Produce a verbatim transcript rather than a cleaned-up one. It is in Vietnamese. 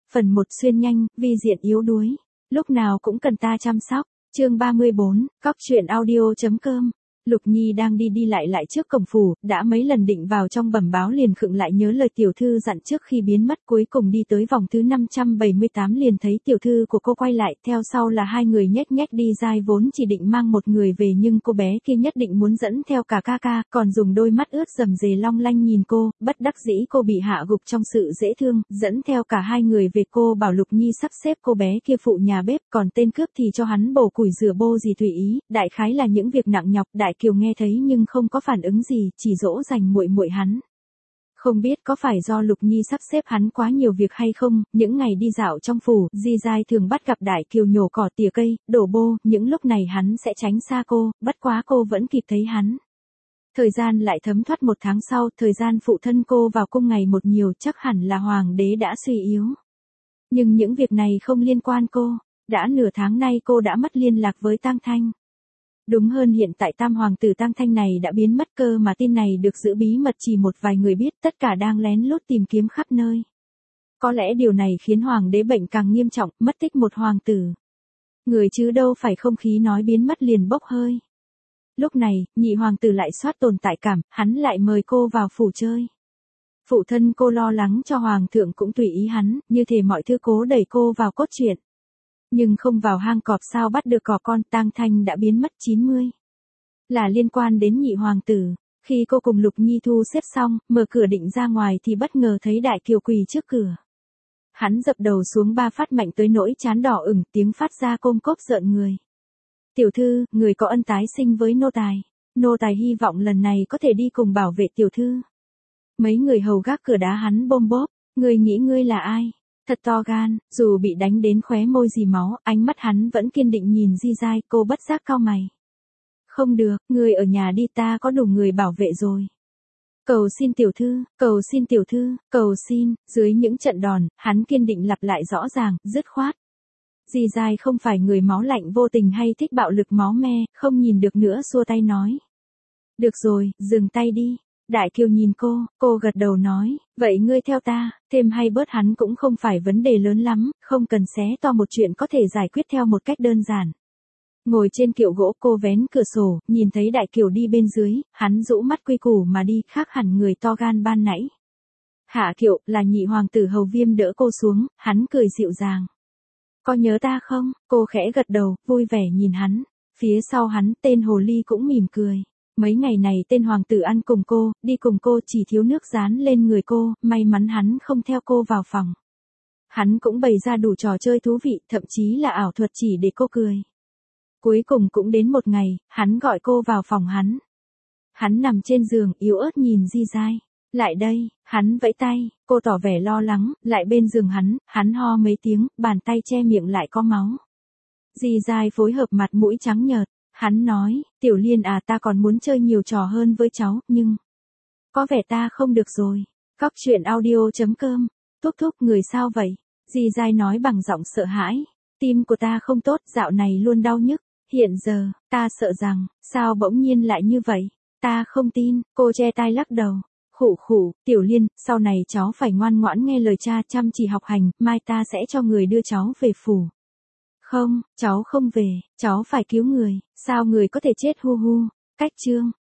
Phần một xuyên nhanh, vi diện yếu đuối. Lúc nào cũng cần ta chăm sóc. Chương ba mươi bốn, cóc truyện audio chấm com. Lục Nhi đang đi đi lại lại trước cổng phủ, đã mấy lần định vào trong bẩm báo liền khựng lại nhớ lời tiểu thư dặn trước khi biến mất, cuối cùng đi tới vòng thứ năm trăm bảy mươi tám liền thấy tiểu thư của cô quay lại, theo sau là hai người nhếch nhếch đi dai vốn chỉ định mang một người về nhưng cô bé kia nhất định muốn dẫn theo cả ca ca, còn dùng đôi mắt ướt rầm rề long lanh nhìn cô, bất đắc dĩ cô bị hạ gục trong sự dễ thương, dẫn theo cả hai người về. Cô bảo Lục Nhi sắp xếp cô bé kia phụ nhà bếp, còn tên cướp thì cho hắn bổ củi rửa bô gì tùy ý, đại khái là những việc nặng nhọc. Đại Kiều nghe thấy nhưng không có phản ứng gì, chỉ dỗ dành muội muội hắn. Không biết có phải do Lục Nhi sắp xếp hắn quá nhiều việc hay không, những ngày đi dạo trong phủ, Di Giai thường bắt gặp Đại Kiều nhổ cỏ tỉa cây, đổ bô, những lúc này hắn sẽ tránh xa cô, bất quá cô vẫn kịp thấy hắn. Thời gian lại thấm thoát một tháng sau, thời gian phụ thân cô vào cung ngày một nhiều, chắc hẳn là hoàng đế đã suy yếu. Nhưng những việc này không liên quan cô, đã nửa tháng nay cô đã mất liên lạc với Tang Thanh. Đúng hơn hiện tại tam hoàng tử Tang Thanh này đã biến mất cơ mà tin này được giữ bí mật chỉ một vài người biết, tất cả đang lén lút tìm kiếm khắp nơi. Có lẽ điều này khiến hoàng đế bệnh càng nghiêm trọng, mất tích một hoàng tử. Người chứ đâu phải không khí nói biến mất liền bốc hơi. Lúc này, nhị hoàng tử lại soát tồn tại cảm, hắn lại mời cô vào phủ chơi. Phụ thân cô lo lắng cho hoàng thượng cũng tùy ý hắn, như thể mọi thứ cố đẩy cô vào cốt truyện. Nhưng không vào hang cọp sao bắt được cỏ con, Tang Thanh đã biến mất chín mươi. Là liên quan đến nhị hoàng tử. Khi cô cùng Lục Nhi thu xếp xong, mở cửa định ra ngoài thì bất ngờ thấy Đại Kiều quỳ trước cửa. Hắn dập đầu xuống ba phát mạnh tới nỗi trán đỏ ửng, tiếng phát ra côm cốp rợn người. Tiểu thư, người có ân tái sinh với nô tài. Nô tài hy vọng lần này có thể đi cùng bảo vệ tiểu thư. Mấy người hầu gác cửa đá hắn bôm bốp. Người nghĩ ngươi là ai? Thật to gan, dù bị đánh đến khóe môi dì máu, ánh mắt hắn vẫn kiên định nhìn Di Giai, cô bất giác cau mày. Không được, người ở nhà đi, ta có đủ người bảo vệ rồi. Cầu xin tiểu thư, cầu xin tiểu thư, cầu xin, dưới những trận đòn, hắn kiên định lặp lại rõ ràng, dứt khoát. Di Giai không phải người máu lạnh vô tình hay thích bạo lực máu me, không nhìn được nữa xua tay nói. Được rồi, dừng tay đi. Đại Kiều nhìn cô, cô gật đầu nói, vậy ngươi theo ta, thêm hay bớt hắn cũng không phải vấn đề lớn lắm, không cần xé to một chuyện có thể giải quyết theo một cách đơn giản. Ngồi trên kiệu gỗ cô vén cửa sổ, nhìn thấy Đại Kiều đi bên dưới, hắn rũ mắt quy củ mà đi, khác hẳn người to gan ban nãy. Hạ kiệu, là nhị hoàng tử Hầu Viêm đỡ cô xuống, hắn cười dịu dàng. Có nhớ ta không? Cô khẽ gật đầu, vui vẻ nhìn hắn. Phía sau hắn, tên hồ ly cũng mỉm cười. Mấy ngày này tên hoàng tử ăn cùng cô, đi cùng cô, chỉ thiếu nước dán lên người cô, may mắn hắn không theo cô vào phòng. Hắn cũng bày ra đủ trò chơi thú vị, thậm chí là ảo thuật chỉ để cô cười. Cuối cùng cũng đến một ngày, hắn gọi cô vào phòng hắn. Hắn nằm trên giường, yếu ớt nhìn Di Giai. Lại đây, hắn vẫy tay, cô tỏ vẻ lo lắng, lại bên giường hắn, hắn ho mấy tiếng, bàn tay che miệng lại có máu. Di Giai phối hợp mặt mũi trắng nhợt. Hắn nói, Tiểu Liên à, ta còn muốn chơi nhiều trò hơn với cháu, nhưng có vẻ ta không được rồi. Cóc truyện audio chấm com. Thúc thúc, người sao vậy? Di Giai nói bằng giọng sợ hãi. Tim của ta không tốt, dạo này luôn đau nhức. Hiện giờ, ta sợ rằng, sao bỗng nhiên lại như vậy? Ta không tin, cô che tai lắc đầu. Khụ khụ, Tiểu Liên, sau này cháu phải ngoan ngoãn nghe lời cha, chăm chỉ học hành, mai ta sẽ cho người đưa cháu về phủ. Không, cháu không về, cháu phải cứu người, sao người có thể chết hu hu. Cách chương.